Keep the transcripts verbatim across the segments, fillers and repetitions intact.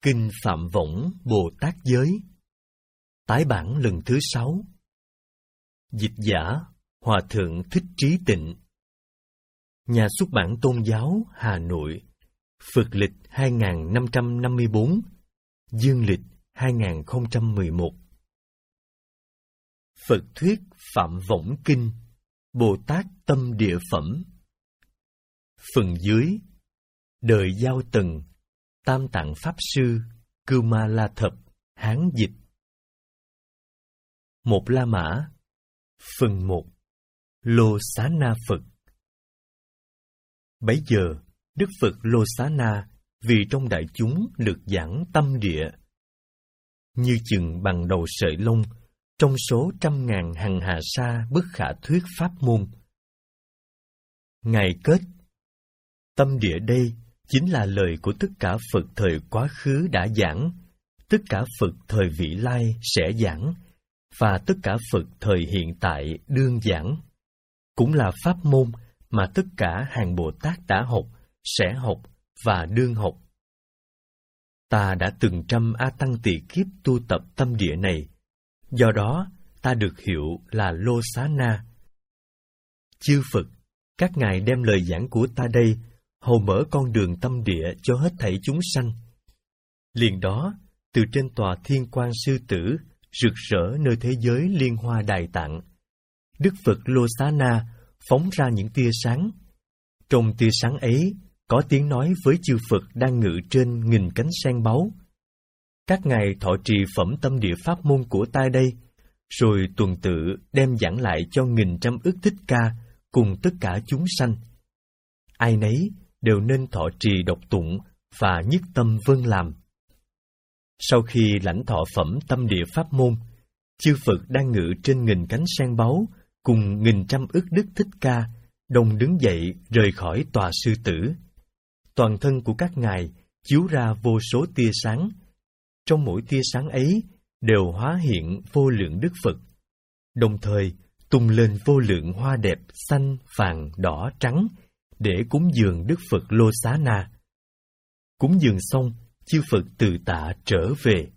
Kinh Phạm Võng Bồ Tát Giới. Tái bản lần thứ sáu. Dịch giả Hòa Thượng Thích Trí Tịnh. Nhà xuất bản Tôn giáo Hà Nội. Phật lịch hai nghìn năm trăm năm mươi bốn, Dương lịch hai nghìn không trăm mười một. Phật thuyết Phạm Võng Kinh, Bồ Tát Tâm Địa Phẩm. Phần dưới. Đời Giao Tần, Tam Tạng Pháp Sư, Cưu Ma La Thập, Hán dịch. Một La Mã. Phần một. Lô Xá Na Phật. Bấy giờ, Đức Phật Lô Xá Na vì trong đại chúng lược giảng tâm địa, như chừng bằng đầu sợi lông, trong số trăm ngàn hằng hà sa bất khả thuyết pháp môn. Ngài kết: tâm địa đây chính là lời của tất cả Phật thời quá khứ đã giảng, tất cả Phật thời vị lai sẽ giảng, và tất cả Phật thời hiện tại đương giảng. Cũng là pháp môn mà tất cả hàng Bồ Tát đã học, sẽ học và đương học. Ta đã từng trăm A Tăng tỳ kiếp tu tập tâm địa này, do đó ta được hiệu là Lô Xá Na. Chư Phật, các ngài đem lời giảng của ta đây hầu mở con đường tâm địa cho hết thảy chúng sanh. Liền đó, từ trên tòa Thiên Quang Sư Tử rực rỡ nơi thế giới Liên Hoa Đài Tạng, Đức Phật Lô Xá Na phóng ra những tia sáng. Trong tia sáng ấy có tiếng nói với chư Phật đang ngự trên nghìn cánh sen báu: các ngài thọ trì phẩm tâm địa pháp môn của ta đây, rồi tuần tự đem giảng lại cho nghìn trăm ức thích ca cùng tất cả chúng sanh. Ai nấy đều nên thọ trì đọc tụng và nhất tâm vâng làm. Sau khi lãnh thọ phẩm tâm địa pháp môn, chư Phật đang ngự trên nghìn cánh sen báu cùng nghìn trăm ức đức thích ca đồng đứng dậy rời khỏi tòa sư tử. Toàn thân của các ngài chiếu ra vô số tia sáng. Trong mỗi tia sáng ấy đều hóa hiện vô lượng Đức Phật, đồng thời tung lên vô lượng hoa đẹp xanh, vàng, đỏ, trắng để cúng dường Đức Phật Lô Xá Na. Cúng dường xong, chư Phật từ tạ trở về.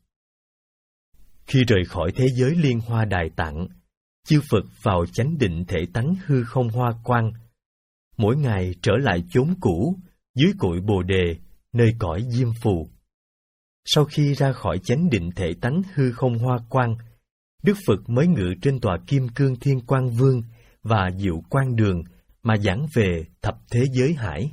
Khi rời khỏi thế giới Liên Hoa Đài Tạng, chư Phật vào chánh định thể tánh hư không hoa quang. Mỗi ngày trở lại chốn cũ, dưới cội Bồ Đề, nơi cõi Diêm Phù. Sau khi ra khỏi chánh định thể tánh hư không hoa quang, Đức Phật mới ngự trên tòa Kim Cương Thiên Quang Vương và Diệu Quang Đường mà giảng về thập thế giới hải.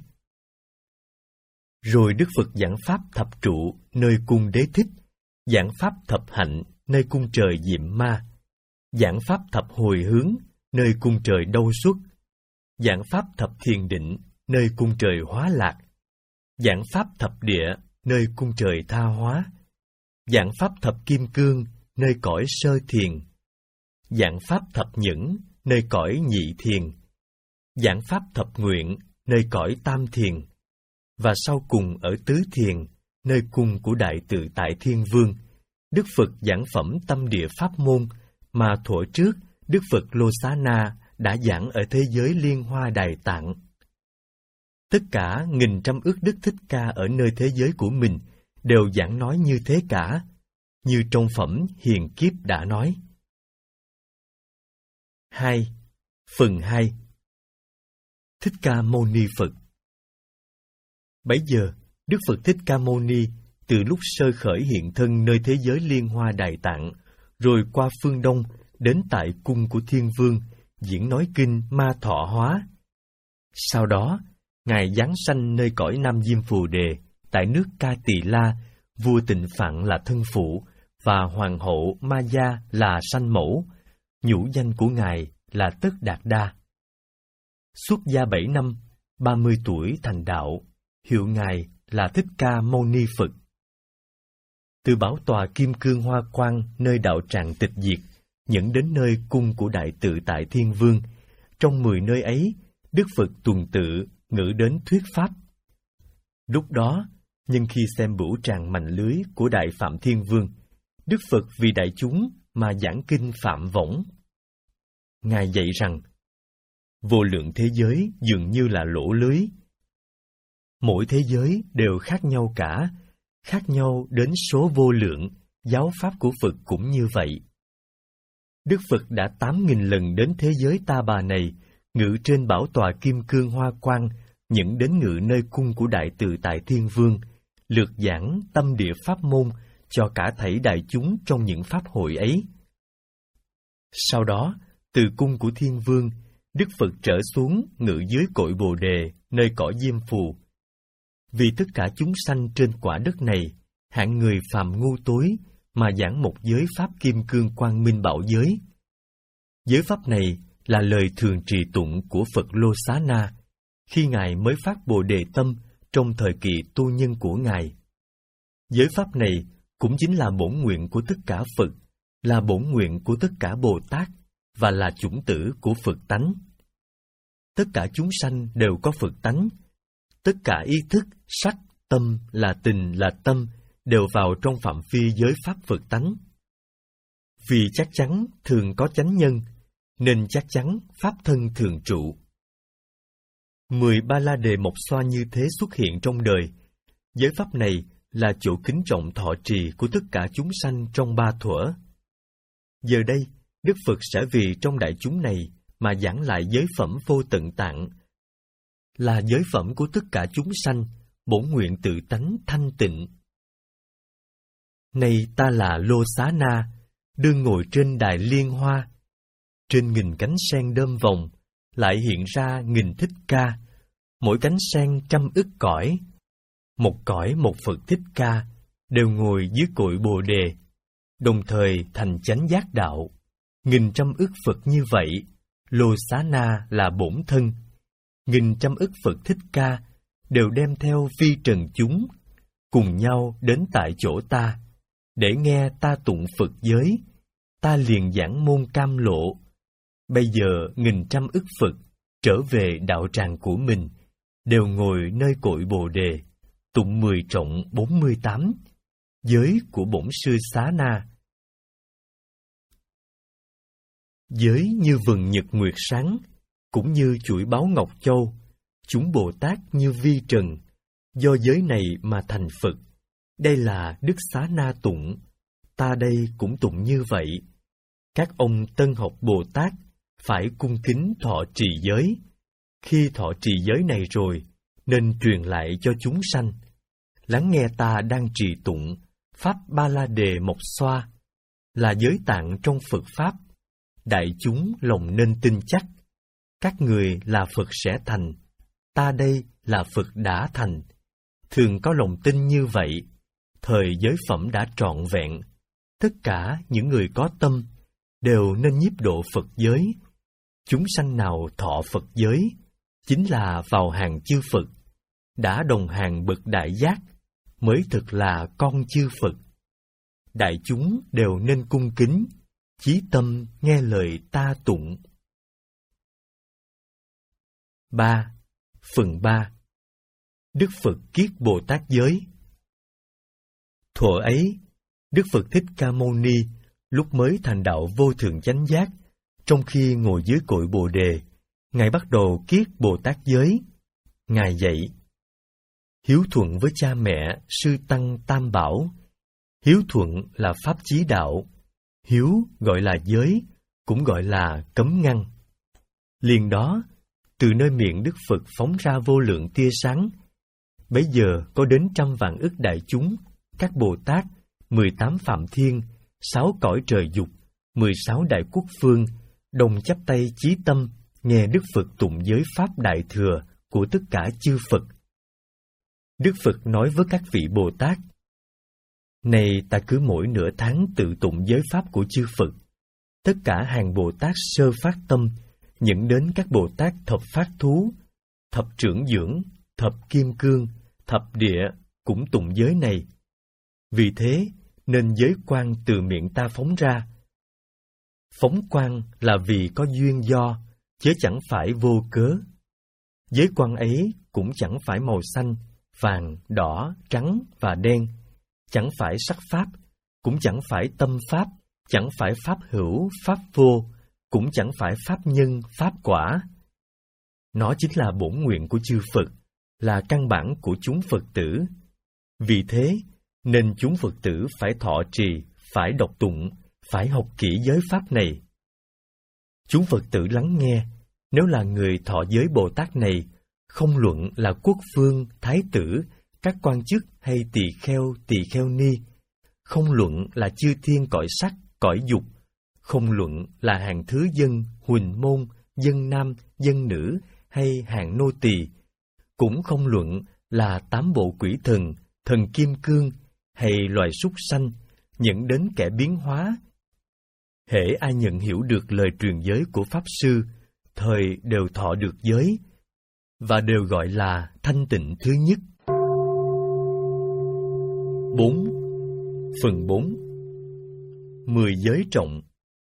Rồi Đức Phật giảng pháp thập trụ nơi cung Đế Thích, giảng pháp thập hạnh nơi cung trời Diệm Ma, giảng pháp thập hồi hướng nơi cung trời Đâu Xuất, giảng pháp thập thiền định nơi cung trời Hóa Lạc, giảng pháp thập địa nơi cung trời Tha Hóa, giảng pháp thập kim cương nơi cõi Sơ Thiền, giảng pháp thập nhẫn nơi cõi Nhị Thiền, giảng pháp thập nguyện nơi cõi Tam Thiền, và sau cùng ở Tứ Thiền, nơi cung của Đại Tự Tại Thiên Vương, Đức Phật giảng phẩm tâm địa pháp môn mà thuở trước Đức Phật Lô Xá Na đã giảng ở thế giới Liên Hoa Đài Tạng. Tất cả nghìn trăm ức đức thích ca ở nơi thế giới của mình đều giảng nói như thế cả, như trong phẩm Hiền Kiếp đã nói. hai. Phần hai. Thích Ca Mâu Ni Phật. Bấy giờ, Đức Phật Thích Ca Mâu Ni từ lúc sơ khởi hiện thân nơi thế giới Liên Hoa Đài Tạng, rồi qua phương Đông đến tại cung của Thiên Vương, diễn nói kinh Ma Thọ Hóa. Sau đó, Ngài giáng sanh nơi cõi Nam Diêm Phù Đề, tại nước Ca Tỳ La, vua Tịnh Phạn là thân phụ, và hoàng hậu Ma Gia là sanh mẫu. Nhũ danh của Ngài là Tất Đạt Đa. Xuất gia bảy năm, ba mươi tuổi thành đạo, hiệu Ngài là Thích Ca Mâu Ni Phật. Từ bảo tòa Kim Cương Hoa Quang nơi đạo tràng tịch diệt, dẫn đến nơi cung của Đại Tự Tại Thiên Vương, trong mười nơi ấy, Đức Phật tuần tự ngự đến thuyết pháp. Lúc đó, nhân khi xem bửu tràng mành lưới của Đại Phạm Thiên Vương, Đức Phật vì đại chúng mà giảng kinh Phạm Võng. Ngài dạy rằng, vô lượng thế giới dường như là lỗ lưới. Mỗi thế giới đều khác nhau cả, khác nhau đến số vô lượng, giáo pháp của Phật cũng như vậy. Đức Phật đã tám nghìn lần đến thế giới Ta Bà này, ngự trên bảo tọa kim cương hoa quang, những đến ngự nơi cung của Đại Từ Tại Thiên Vương, lược giảng tâm địa pháp môn cho cả thảy đại chúng trong những pháp hội ấy. Sau đó, từ cung của Thiên Vương, Đức Phật trở xuống ngự dưới cội Bồ Đề, nơi cõi Diêm Phù. Vì tất cả chúng sanh trên quả đất này, hạng người phàm ngu tối, mà giảng một giới pháp kim cương quang minh bảo giới. Giới pháp này là lời thường trì tụng của Phật Lô Xá Na, khi Ngài mới phát Bồ Đề tâm trong thời kỳ tu nhân của Ngài. Giới pháp này cũng chính là bổn nguyện của tất cả Phật, là bổn nguyện của tất cả Bồ Tát, và là chủng tử của Phật tánh. Tất cả chúng sanh đều có Phật tánh. Tất cả ý thức, sắc, tâm, là tình, là tâm, đều vào trong phạm vi giới pháp Phật tánh. Vì chắc chắn thường có chánh nhân, nên chắc chắn pháp thân thường trụ. Mười ba la đề mộc xoa như thế xuất hiện trong đời. Giới pháp này là chỗ kính trọng thọ trì của tất cả chúng sanh trong ba thuở. Giờ đây, Đức Phật sẽ vì trong đại chúng này mà giảng lại giới phẩm vô tận tạng, là giới phẩm của tất cả chúng sanh, bổn nguyện tự tánh thanh tịnh. Này ta là Lô Xá Na, đương ngồi trên đài liên hoa, trên nghìn cánh sen đơm vòng, lại hiện ra nghìn thích ca, mỗi cánh sen trăm ức cõi. Một cõi một Phật Thích Ca, đều ngồi dưới cội Bồ Đề, đồng thời thành chánh giác đạo. Nghìn trăm ức Phật như vậy, Lô Xá Na là bổn thân. Nghìn trăm ức Phật Thích Ca đều đem theo vi trần chúng, cùng nhau đến tại chỗ ta, để nghe ta tụng Phật giới, ta liền giảng môn cam lộ. Bây giờ nghìn trăm ức Phật trở về đạo tràng của mình, đều ngồi nơi cội Bồ Đề, tụng mười trọng bốn mươi tám, giới của bổn sư Xá Na. Giới như vầng nhật nguyệt sáng, cũng như chuỗi báu ngọc châu, chúng Bồ Tát như vi trần, do giới này mà thành Phật. Đây là Đức Xá Na tụng, ta đây cũng tụng như vậy. Các ông tân học Bồ Tát phải cung kính thọ trì giới. Khi thọ trì giới này rồi, nên truyền lại cho chúng sanh. Lắng nghe ta đang trì tụng Pháp Ba La Đề Mộc Xoa, là giới tạng trong Phật Pháp. Đại chúng lòng nên tin chắc, các người là Phật sẽ thành, ta đây là Phật đã thành. Thường có lòng tin như vậy, thời giới phẩm đã trọn vẹn. Tất cả những người có tâm đều nên nhiếp độ Phật giới. Chúng sanh nào thọ Phật giới, chính là vào hàng chư Phật, đã đồng hàng bậc đại giác, mới thực là con chư Phật. Đại chúng đều nên cung kính, chí tâm nghe lời ta tụng. ba. Phần ba. Đức Phật kiết Bồ Tát giới. Thuở ấy, Đức Phật Thích Ca Mâu Ni lúc mới thành đạo vô thượng chánh giác, trong khi ngồi dưới cội Bồ Đề, Ngài bắt đầu kiết Bồ Tát giới. Ngài dạy: hiếu thuận với cha mẹ, sư tăng tam bảo. Hiếu thuận là pháp chí đạo. Hiếu gọi là giới, cũng gọi là cấm ngăn. Liền đó, từ nơi miệng Đức Phật phóng ra vô lượng tia sáng. Bấy giờ có đến trăm vạn ức đại chúng, các Bồ Tát, mười tám Phạm Thiên, sáu cõi trời dục, mười sáu đại quốc phương, đồng chắp tay chí tâm, nghe Đức Phật tụng giới Pháp Đại Thừa của tất cả chư Phật. Đức Phật nói với các vị Bồ Tát: này ta cứ mỗi nửa tháng tự tụng giới Pháp của chư Phật. Tất cả hàng Bồ Tát sơ phát tâm, những đến các Bồ Tát thập phát thú, thập trưởng dưỡng, thập kim cương, thập địa cũng tụng giới này. Vì thế, nên giới quang từ miệng ta phóng ra. Phóng quang là vì có duyên do, chứ chẳng phải vô cớ. Giới quang ấy cũng chẳng phải màu xanh, vàng, đỏ, trắng và đen, chẳng phải sắc pháp, cũng chẳng phải tâm pháp, chẳng phải pháp hữu, pháp vô, cũng chẳng phải pháp nhân, pháp quả. Nó chính là bổn nguyện của chư Phật, là căn bản của chúng Phật tử. Vì thế, nên chúng Phật tử phải thọ trì, phải đọc tụng, phải học kỹ giới pháp này. Chúng Phật tử lắng nghe, nếu là người thọ giới Bồ Tát này, không luận là quốc vương, thái tử, các quan chức hay tỳ kheo, tỳ kheo ni, không luận là chư thiên cõi sắc, cõi dục, không luận là hàng thứ dân, huỳnh môn, dân nam, dân nữ hay hàng nô tỳ, cũng không luận là tám bộ quỷ thần, thần kim cương hay loài súc sanh, dẫn đến kẻ biến hóa. Hễ ai nhận hiểu được lời truyền giới của Pháp Sư, thời đều thọ được giới, và đều gọi là thanh tịnh thứ nhất. bốn. Phần bốn. Mười giới trọng.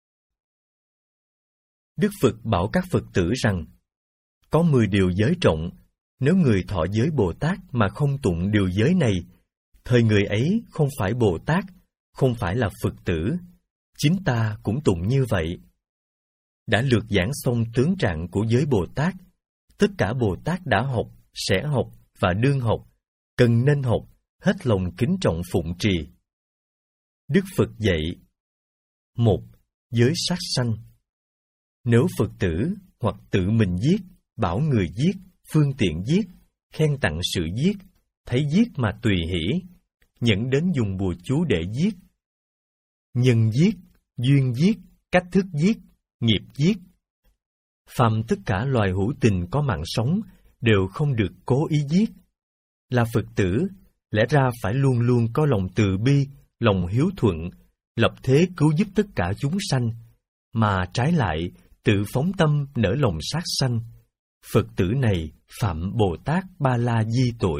Đức Phật bảo các Phật tử rằng, có mười điều giới trọng, nếu người thọ giới Bồ Tát mà không tụng điều giới này, thời người ấy không phải Bồ Tát, không phải là Phật tử. Chính ta cũng tụng như vậy. Đã lược giảng xong tướng trạng của giới Bồ Tát, tất cả Bồ Tát đã học, sẽ học và đương học, cần nên học, hết lòng kính trọng phụng trì. Đức Phật dạy: một. Giới sát sanh. Nếu Phật tử hoặc tự mình giết, bảo người giết, phương tiện giết, khen tặng sự giết, thấy giết mà tùy hỷ, dẫn đến dùng bùa chú để giết, nhân giết, duyên giết, cách thức giết, nghiệp giết, phàm tất cả loài hữu tình có mạng sống đều không được cố ý giết. Là Phật tử, lẽ ra phải luôn luôn có lòng từ bi, lòng hiếu thuận, lập thế cứu giúp tất cả chúng sanh, mà trái lại tự phóng tâm nở lòng sát sanh. Phật tử này phạm Bồ Tát Ba La Di tội.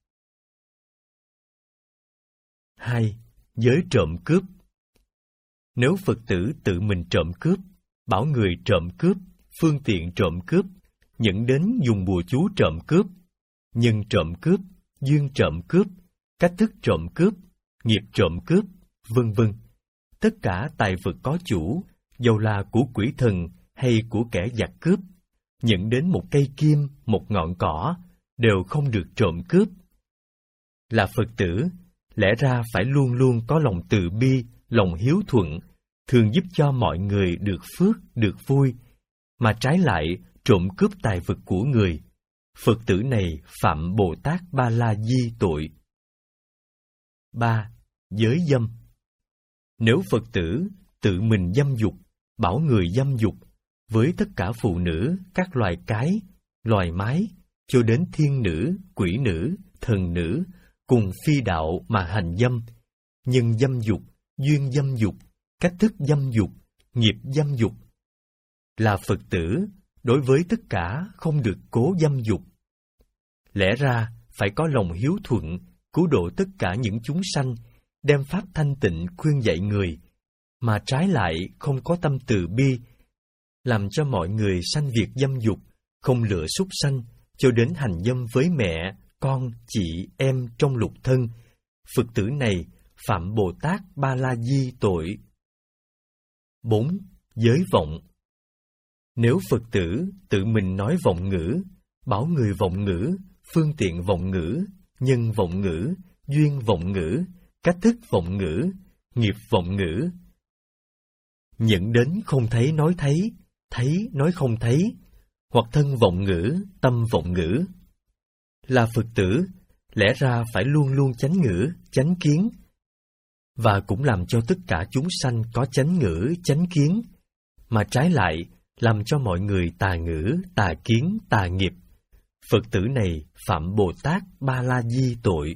hai. Giới trộm cướp. Nếu Phật tử tự mình trộm cướp, bảo người trộm cướp, phương tiện trộm cướp, dẫn đến dùng bùa chú trộm cướp, nhân trộm cướp, duyên trộm cướp, cách thức trộm cướp, nghiệp trộm cướp, vân vân, tất cả tài vật có chủ, dầu là của quỷ thần hay của kẻ giặc cướp, dẫn đến một cây kim, một ngọn cỏ, đều không được trộm cướp. Là Phật tử, lẽ ra phải luôn luôn có lòng từ bi, lòng hiếu thuận, thường giúp cho mọi người được phước, được vui, mà trái lại trộm cướp tài vật của người. Phật tử này phạm Bồ Tát Ba La Di tội. ba. Giới dâm. Nếu Phật tử tự mình dâm dục, bảo người dâm dục, với tất cả phụ nữ, các loài cái, loài mái, cho đến thiên nữ, quỷ nữ, thần nữ, cùng phi đạo mà hành dâm, nhân dâm dục, duyên dâm dục, cách thức dâm dục, nghiệp dâm dục. Là Phật tử, đối với tất cả không được cố dâm dục. Lẽ ra phải có lòng hiếu thuận, cứu độ tất cả những chúng sanh, đem pháp thanh tịnh khuyên dạy người, mà trái lại không có tâm từ bi, làm cho mọi người sanh việc dâm dục, không lựa súc sanh, cho đến hành dâm với mẹ, con, chị, em trong lục thân. Phật tử này phạm Bồ Tát Ba La Di tội. bốn. Giới vọng. Nếu Phật tử tự mình nói vọng ngữ, bảo người vọng ngữ, phương tiện vọng ngữ, nhân vọng ngữ, duyên vọng ngữ, cách thức vọng ngữ, nghiệp vọng ngữ, dẫn đến không thấy nói thấy, thấy nói không thấy, hoặc thân vọng ngữ, tâm vọng ngữ. Là Phật tử, lẽ ra phải luôn luôn chánh ngữ, chánh kiến, và cũng làm cho tất cả chúng sanh có chánh ngữ, chánh kiến, mà trái lại làm cho mọi người tà ngữ, tà kiến, tà nghiệp. Phật tử này phạm Bồ Tát Ba La Di tội.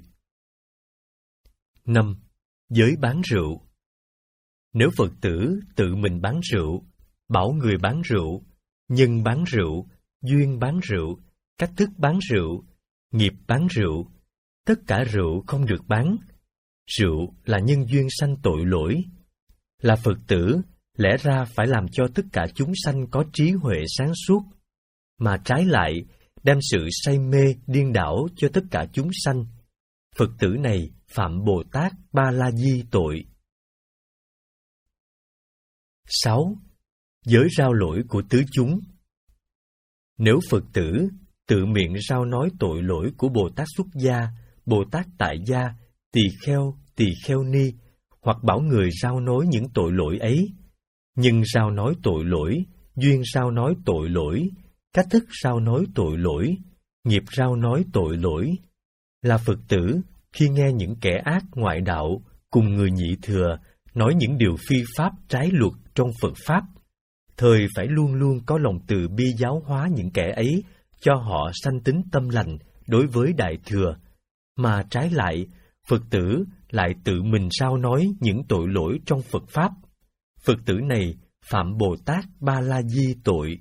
năm. Giới bán rượu. Nếu Phật tử tự mình bán rượu, bảo người bán rượu, nhân bán rượu, duyên bán rượu, cách thức bán rượu, nghiệp bán rượu, tất cả rượu không được bán. Rượu là nhân duyên sanh tội lỗi. Là Phật tử, lẽ ra phải làm cho tất cả chúng sanh có trí huệ sáng suốt, mà trái lại đem sự say mê điên đảo cho tất cả chúng sanh. Phật tử này phạm Bồ Tát Ba La Di tội. sáu. Giới rao lỗi của tứ chúng. Nếu Phật tử tự miệng rao nói tội lỗi của Bồ Tát Xuất Gia, Bồ Tát Tại Gia, Tỳ Kheo, tỳ kheo ni, hoặc bảo người rao nói những tội lỗi ấy. Nhưng rao nói tội lỗi, duyên rao nói tội lỗi, cách thức rao nói tội lỗi, nghiệp rao nói tội lỗi. Là Phật tử, khi nghe những kẻ ác ngoại đạo cùng người nhị thừa nói những điều phi pháp trái luật trong Phật Pháp, thời phải luôn luôn có lòng từ bi giáo hóa những kẻ ấy, cho họ sanh tính tâm lành đối với Đại Thừa, mà trái lại, Phật tử lại tự mình rao nói những tội lỗi trong Phật Pháp. Phật tử này phạm Bồ Tát Ba La Di tội.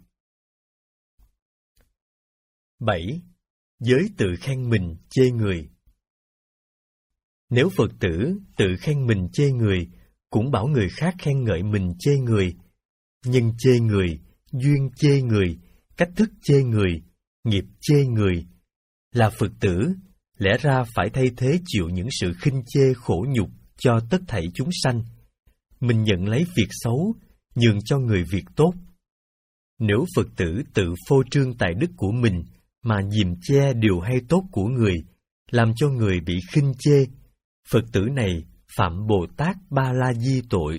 bảy. Giới tự khen mình chê người. Nếu Phật tử tự khen mình chê người, cũng bảo người khác khen ngợi mình chê người, nhưng chê người, duyên chê người, cách thức chê người, nghiệp chê người, là Phật tử, lẽ ra phải thay thế chịu những sự khinh chê khổ nhục cho tất thảy chúng sanh. Mình nhận lấy việc xấu, nhường cho người việc tốt. Nếu Phật tử tự phô trương tài đức của mình, mà dìm che điều hay tốt của người, làm cho người bị khinh chê, Phật tử này phạm Bồ Tát Ba La Di tội.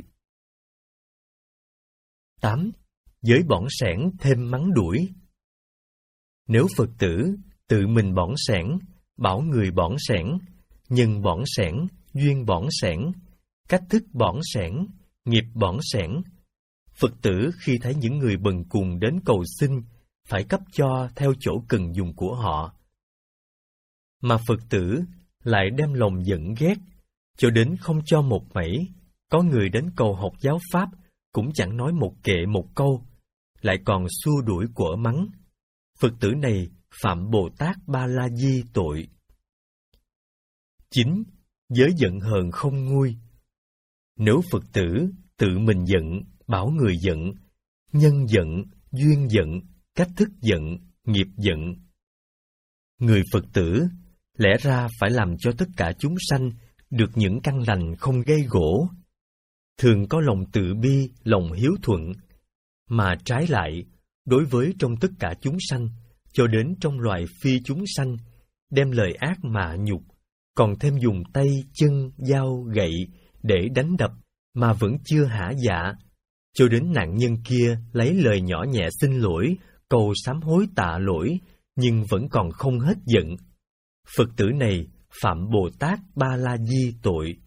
tám. Giới bỏng sẻn thêm mắng đuổi. Nếu Phật tử tự mình bỏng sẻn, bảo người bỏng sẻn, nhân bỏng sẻn, duyên bỏng sẻn, cách thức bỏng sẻn, nghiệp bỏng sẻn, Phật tử khi thấy những người bần cùng đến cầu xin, phải cấp cho theo chỗ cần dùng của họ. Mà Phật tử lại đem lòng giận ghét, cho đến không cho một mảy. Có người đến cầu học giáo pháp, cũng chẳng nói một kệ một câu, lại còn xua đuổi quở mắng. Phật tử này phạm Bồ Tát Ba La Di tội. chín. Giới giận hờn không nguôi. Nếu Phật tử tự mình giận, bảo người giận, nhân giận, duyên giận, cách thức giận, nghiệp giận, người Phật tử lẽ ra phải làm cho tất cả chúng sanh được những căn lành không gây gổ, thường có lòng từ bi, lòng hiếu thuận, mà trái lại, đối với trong tất cả chúng sanh, cho đến trong loài phi chúng sanh, đem lời ác mạ nhục, còn thêm dùng tay, chân, dao, gậy để đánh đập, mà vẫn chưa hả dạ, cho đến nạn nhân kia lấy lời nhỏ nhẹ xin lỗi, cầu sám hối tạ lỗi, nhưng vẫn còn không hết giận. Phật tử này phạm Bồ Tát Ba La Di tội.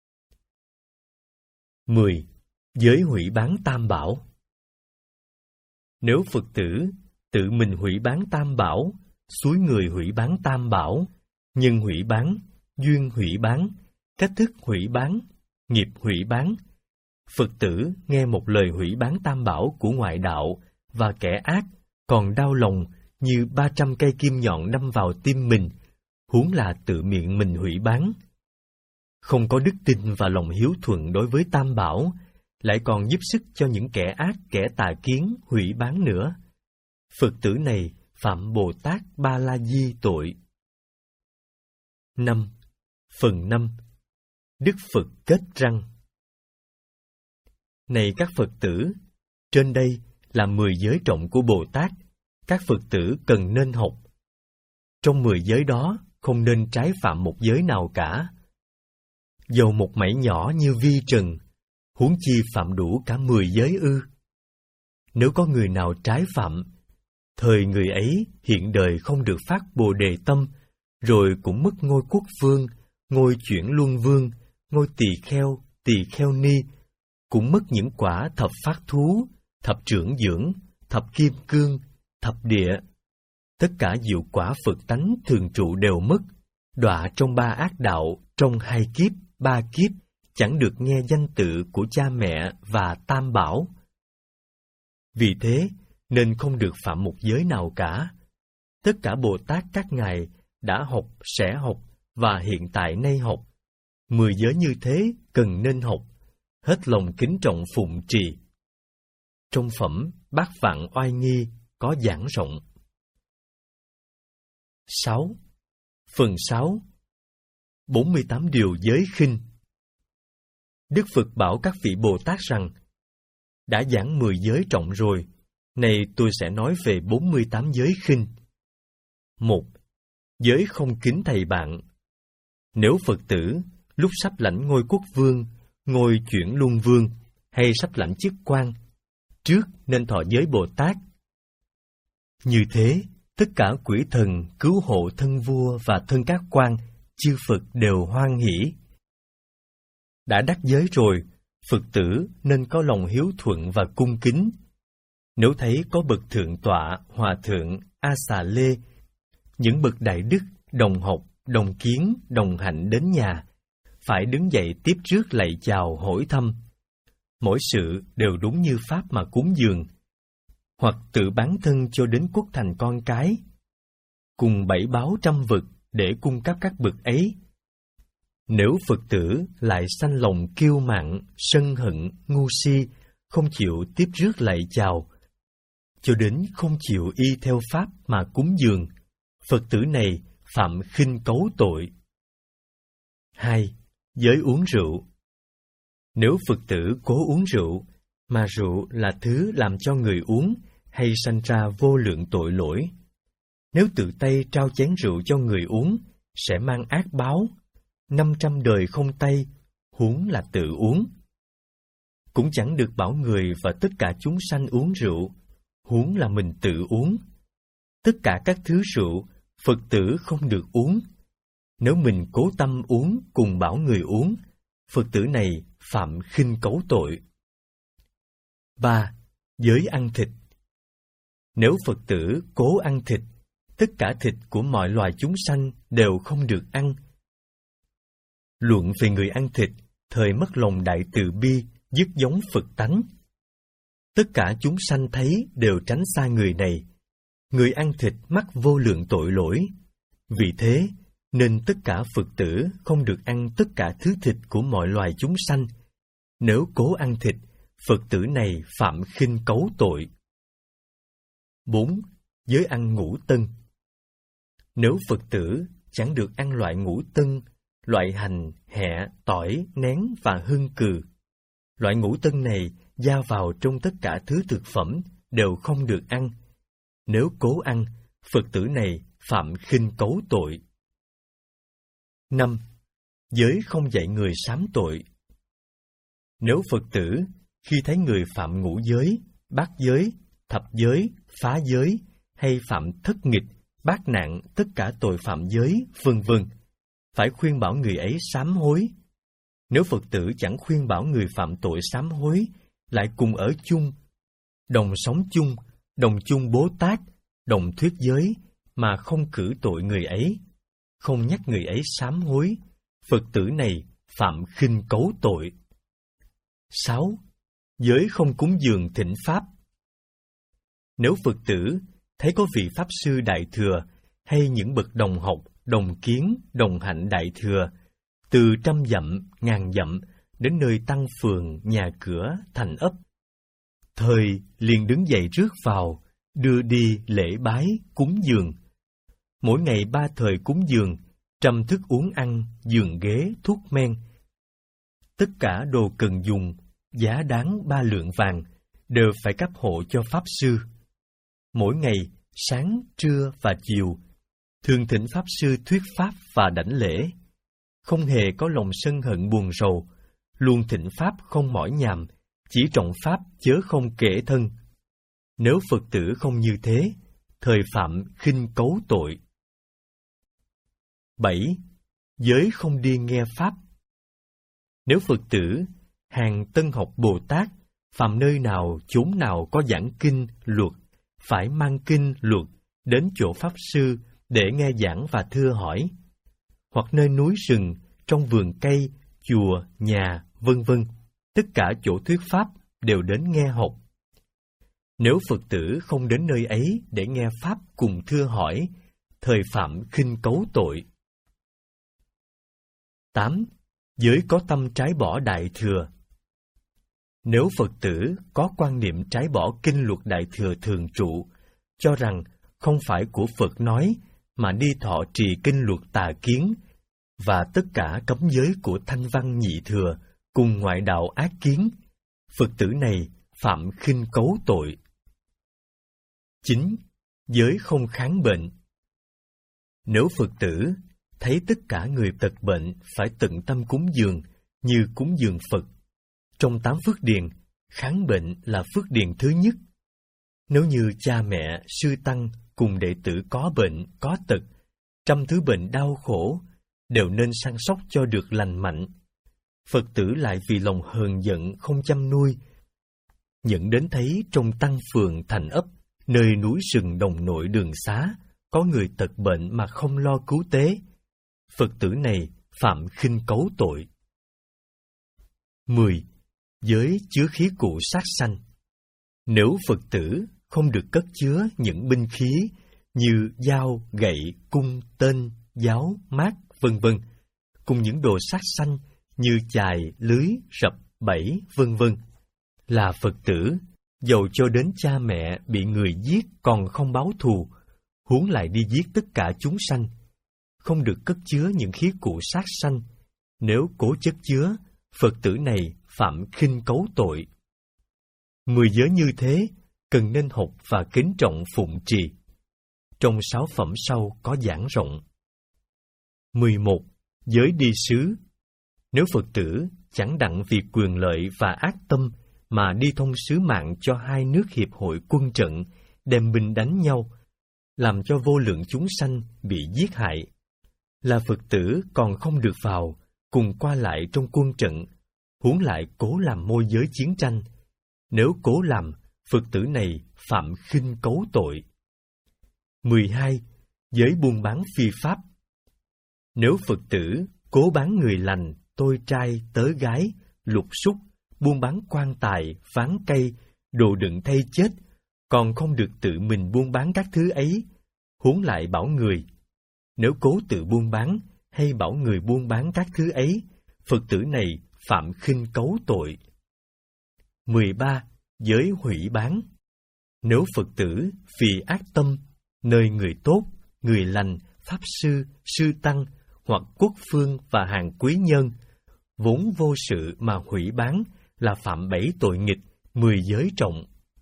mười. Giới hủy bán tam bảo. Nếu Phật tử tự mình hủy bán tam bảo, xúi người hủy bán tam bảo, nhân hủy bán, duyên hủy bán, cách thức hủy bán, nghiệp hủy bán, Phật tử nghe một lời hủy bán tam bảo của ngoại đạo và kẻ ác còn đau lòng như ba trăm cây kim nhọn đâm vào tim mình, huống là tự miệng mình hủy bán. Không có đức tin và lòng hiếu thuận đối với tam bảo, lại còn giúp sức cho những kẻ ác, kẻ tà kiến hủy bán nữa. Phật tử này phạm Bồ Tát Ba La Di tội. năm. Phần năm. Đức Phật kết răng. Này các Phật tử, trên đây là mười giới trọng của Bồ Tát, các Phật tử cần nên học. Trong mười giới đó, không nên trái phạm một giới nào cả. Dầu một mảy nhỏ như vi trần, huống chi phạm đủ cả mười giới ư. Nếu có người nào trái phạm, thời người ấy hiện đời không được phát Bồ Đề tâm, rồi cũng mất ngôi quốc vương, ngôi chuyển luân vương, ngôi tỳ kheo, tỳ kheo ni, cũng mất những quả thập phát thú, thập trưởng dưỡng, thập kim cương, thập địa. Tất cả diệu quả Phật tánh thường trụ đều mất, đọa trong ba ác đạo, trong hai kiếp, ba kiếp, chẳng được nghe danh tự của cha mẹ và tam bảo. Vì thế, nên không được phạm một giới nào cả. Tất cả Bồ Tát các ngài đã học, sẽ học và hiện tại nay học. Mười giới như thế cần nên học, hết lòng kính trọng phụng trì. Trong phẩm Bát Vạn Oai Nghi có giảng rộng. sáu. Phần sáu. bốn mươi tám điều giới khinh. Đức Phật bảo các vị Bồ Tát rằng, đã giảng mười giới trọng rồi, này tôi sẽ nói về bốn mươi tám giới khinh. một. Giới không kính thầy bạn. Nếu Phật tử lúc sắp lãnh ngôi quốc vương, ngôi chuyển luân vương, hay sắp lãnh chức quan, trước nên thọ giới Bồ Tát. Như thế, tất cả quỷ thần cứu hộ thân vua và thân các quan, chư Phật đều hoan hỷ. Đã đắc giới rồi, Phật tử nên có lòng hiếu thuận và cung kính. Nếu thấy có bậc thượng tọa, hòa thượng, a xà lê, những bậc đại đức, đồng học, đồng kiến, đồng hạnh đến nhà, phải đứng dậy tiếp rước lạy chào hỏi thăm. Mỗi sự đều đúng như pháp mà cúng dường, hoặc tự bán thân cho đến quốc thành con cái, cùng bảy báo trăm vực để cung cấp các bậc ấy. Nếu Phật tử lại sanh lòng kiêu mạn, sân hận, ngu si, không chịu tiếp rước lạy chào, cho đến không chịu y theo pháp mà cúng dường, Phật tử này phạm khinh cấu tội. Hai. Giới uống rượu. Nếu Phật tử cố uống rượu, mà rượu là thứ làm cho người uống hay sanh ra vô lượng tội lỗi, nếu tự tay trao chén rượu cho người uống, sẽ mang ác báo, năm trăm đời không tay, huống là tự uống. Cũng chẳng được bảo người và tất cả chúng sanh uống rượu, huống là mình tự uống. Tất cả các thứ rượu, Phật tử không được uống. Nếu mình cố tâm uống cùng bảo người uống, Phật tử này phạm khinh cấu tội. Ba. Giới ăn thịt. Nếu Phật tử cố ăn thịt, tất cả thịt của mọi loài chúng sanh đều không được ăn. Luận về người ăn thịt, thời mất lòng đại từ bi, dứt giống Phật tánh. Tất cả chúng sanh thấy đều tránh xa người này. Người ăn thịt mắc vô lượng tội lỗi. Vì thế, nên tất cả Phật tử không được ăn tất cả thứ thịt của mọi loài chúng sanh. Nếu cố ăn thịt, Phật tử này phạm khinh cấu tội. Bốn. Giới ăn ngũ tân. Nếu Phật tử chẳng được ăn loại ngũ tân, loại hành, hẹ, tỏi, nén và hương cừ. Loại ngũ tân này gia vào trong tất cả thứ thực phẩm đều không được ăn. Nếu cố ăn, Phật tử này phạm khinh cấu tội. Năm. Giới không dạy người sám tội. Nếu Phật tử khi thấy người phạm ngũ giới, bát giới, thập giới, phá giới hay phạm thất nghịch, bát nạn, tất cả tội phạm giới, vân vân, phải khuyên bảo người ấy sám hối. Nếu Phật tử chẳng khuyên bảo người phạm tội sám hối, lại cùng ở chung, đồng sống chung, đồng chung Bố Tát, đồng thuyết giới, mà không cử tội người ấy, không nhắc người ấy sám hối, Phật tử này phạm khinh cấu tội. Sáu. Giới không cúng dường thỉnh Pháp. Nếu Phật tử thấy có vị Pháp Sư Đại Thừa hay những bậc đồng học, đồng kiến, đồng hạnh Đại Thừa, từ trăm dặm, ngàn dặm đến nơi tăng phường, nhà cửa, thành ấp, thời liền đứng dậy rước vào, đưa đi lễ bái, cúng dường. Mỗi ngày ba thời cúng dường, trăm thức uống ăn, giường ghế, thuốc men. Tất cả đồ cần dùng, giá đáng ba lượng vàng, đều phải cấp hộ cho Pháp Sư. Mỗi ngày, sáng, trưa và chiều, thường thỉnh Pháp Sư thuyết Pháp và đảnh lễ. Không hề có lòng sân hận buồn rầu, luôn thỉnh Pháp không mỏi nhàm, chỉ trọng Pháp chớ không kể thân. Nếu Phật tử không như thế, thời phạm khinh cấu tội. Bảy. Giới không đi nghe Pháp. Nếu Phật tử, hàng tân học Bồ Tát, phàm nơi nào, chốn nào có giảng kinh, luật, phải mang kinh, luật, đến chỗ Pháp Sư để nghe giảng và thưa hỏi. Hoặc nơi núi rừng, trong vườn cây, chùa, nhà, vân vân, tất cả chỗ thuyết Pháp đều đến nghe học. Nếu Phật tử không đến nơi ấy để nghe Pháp cùng thưa hỏi, thời phạm khinh cấu tội. Tám. Giới có tâm trái bỏ Đại Thừa. Nếu Phật tử có quan niệm trái bỏ kinh luật Đại Thừa thường trụ, cho rằng không phải của Phật nói, mà đi thọ trì kinh luật Tà Kiến, và tất cả cấm giới của Thanh Văn Nhị Thừa, cùng ngoại đạo ác kiến, Phật tử này phạm khinh cấu tội. Chín. Giới không kháng bệnh. Nếu Phật tử thấy tất cả người tật bệnh phải tận tâm cúng dường như cúng dường Phật. Trong tám phước điền, kháng bệnh là phước điền thứ nhất. Nếu như cha mẹ, sư tăng cùng đệ tử có bệnh, có tật, trăm thứ bệnh đau khổ, đều nên săn sóc cho được lành mạnh. Phật tử lại vì lòng hờn giận không chăm nuôi, dẫn đến thấy trong tăng phường thành ấp, nơi núi rừng đồng nội đường xá, có người tật bệnh mà không lo cứu tế. Phật tử này phạm khinh cấu tội. mười. Giới chứa khí cụ sát sanh. Nếu Phật tử không được cất chứa những binh khí như dao, gậy, cung, tên, giáo, mát, vân vân, cùng những đồ sát sanh như chài, lưới, rập, bẫy, vân vân, là Phật tử, dầu cho đến cha mẹ bị người giết còn không báo thù, huống lại đi giết tất cả chúng sanh, không được cất chứa những khí cụ sát sanh. Nếu cố chất chứa, Phật tử này phạm khinh cấu tội. Mười giới như thế cần nên học và kính trọng phụng trì. Trong sáu phẩm sau có giảng rộng. mười một. Giới đi sứ. Nếu Phật tử chẳng đặng vì quyền lợi và ác tâm mà đi thông sứ mạng cho hai nước hiệp hội quân trận, đem binh đánh nhau, làm cho vô lượng chúng sanh bị giết hại, là Phật tử còn không được vào cùng qua lại trong quân trận, huống lại cố làm môi giới chiến tranh. Nếu cố làm, Phật tử này phạm khinh cấu tội. mười hai. Giới buôn bán phi pháp. Nếu Phật tử cố bán người lành, tôi trai, tớ gái, lục súc, buôn bán quan tài, ván cây, đồ đựng thay chết, còn không được tự mình buôn bán các thứ ấy, huống lại bảo người. Nếu cố tự buôn bán hay bảo người buôn bán các thứ ấy, Phật tử này phạm khinh cấu tội. mười ba. Giới hủy bán. Nếu Phật tử vì ác tâm, nơi người tốt, người lành, pháp sư, sư tăng, hoặc quốc phương và hàng quý nhân, vốn vô sự mà hủy bán, là phạm bảy tội nghịch, mười giới trọng.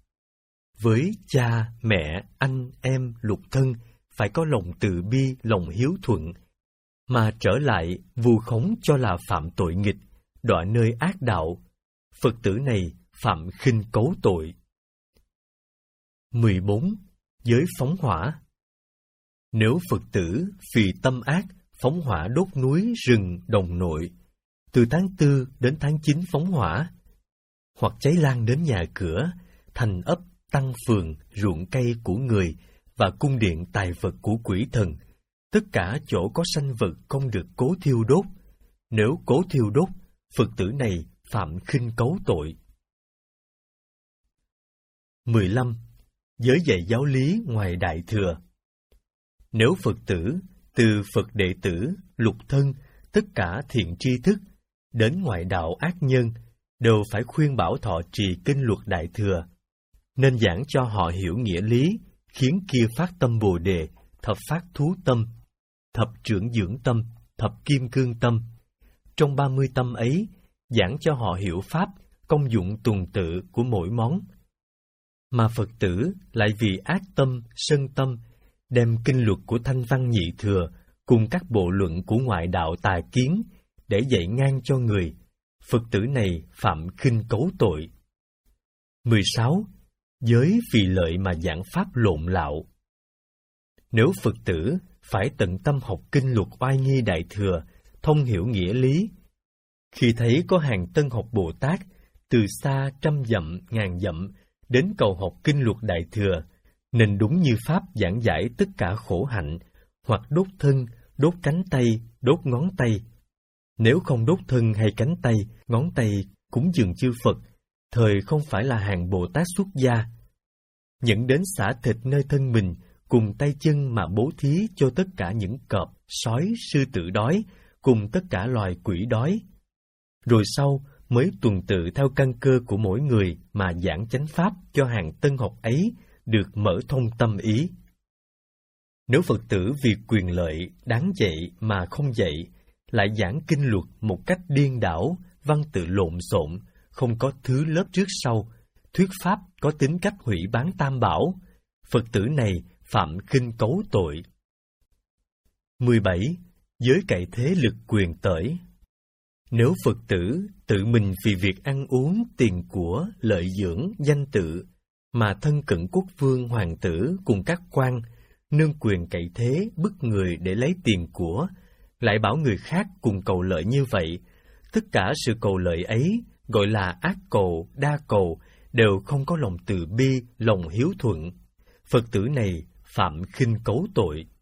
Với cha, mẹ, anh, em, lục thân, phải có lòng từ bi, lòng hiếu thuận, mà trở lại vu khống cho là phạm tội nghịch, đọa nơi ác đạo. Phật tử này phạm khinh cấu tội. mười bốn. Giới phóng hỏa. Nếu Phật tử vì tâm ác phóng hỏa đốt núi, rừng, đồng nội, từ tháng tư đến tháng chín phóng hỏa, hoặc cháy lan đến nhà cửa, thành ấp, tăng phường, ruộng cây của người và cung điện tài vật của quỷ thần, tất cả chỗ có sanh vật không được cố thiêu đốt. Nếu cố thiêu đốt, Phật tử này phạm khinh cấu tội. mười lăm. Giới dạy giáo lý ngoài Đại Thừa. Nếu Phật tử, từ Phật đệ tử, lục thân, tất cả thiện tri thức, đến ngoại đạo ác nhân, đều phải khuyên bảo thọ trì kinh luật Đại Thừa, nên giảng cho họ hiểu nghĩa lý, khiến kia phát tâm Bồ Đề, thập phát thú tâm, thập trưởng dưỡng tâm, thập kim cương tâm. Trong ba mươi tâm ấy, giảng cho họ hiểu pháp, công dụng tuần tự của mỗi món. Mà Phật tử lại vì ác tâm, sân tâm, đem kinh luật của Thanh Văn Nhị Thừa cùng các bộ luận của ngoại đạo tà kiến để dạy ngang cho người, Phật tử này phạm khinh cấu tội. mười sáu. Giới vì lợi mà giảng pháp lộn lạo. Nếu Phật tử phải tận tâm học kinh luật Oai Nghi Đại Thừa, thông hiểu nghĩa lý, khi thấy có hàng tân học Bồ Tát từ xa trăm dặm, ngàn dặm đến cầu học kinh luật Đại Thừa, nên đúng như pháp giảng giải tất cả khổ hạnh, hoặc đốt thân, đốt cánh tay, đốt ngón tay. Nếu không đốt thân hay cánh tay, ngón tay cúng dường chư Phật, thời không phải là hàng Bồ Tát xuất gia. Dẫn đến xả thịt nơi thân mình, cùng tay chân mà bố thí cho tất cả những cọp, sói, sư tử đói, cùng tất cả loài quỷ đói. Rồi sau mới tuần tự theo căn cơ của mỗi người mà giảng chánh pháp cho hàng tân học ấy được mở thông tâm ý. Nếu Phật tử vì quyền lợi đáng dạy mà không dạy, lại giảng kinh luật một cách điên đảo, văn tự lộn xộn, không có thứ lớp trước sau, thuyết pháp có tính cách hủy bán tam bảo, Phật tử này phạm khinh cấu tội. mười bảy. giới cậy thế lực quyền tởi. Nếu Phật tử tự mình vì việc ăn uống, tiền của, lợi dưỡng, danh tự, mà thân cận quốc vương, hoàng tử cùng các quan, nương quyền cậy thế bức người để lấy tiền của, lại bảo người khác cùng cầu lợi như vậy, tất cả sự cầu lợi ấy gọi là ác cầu, đa cầu, đều không có lòng từ bi, lòng hiếu thuận. Phật tử này phạm khinh cấu tội.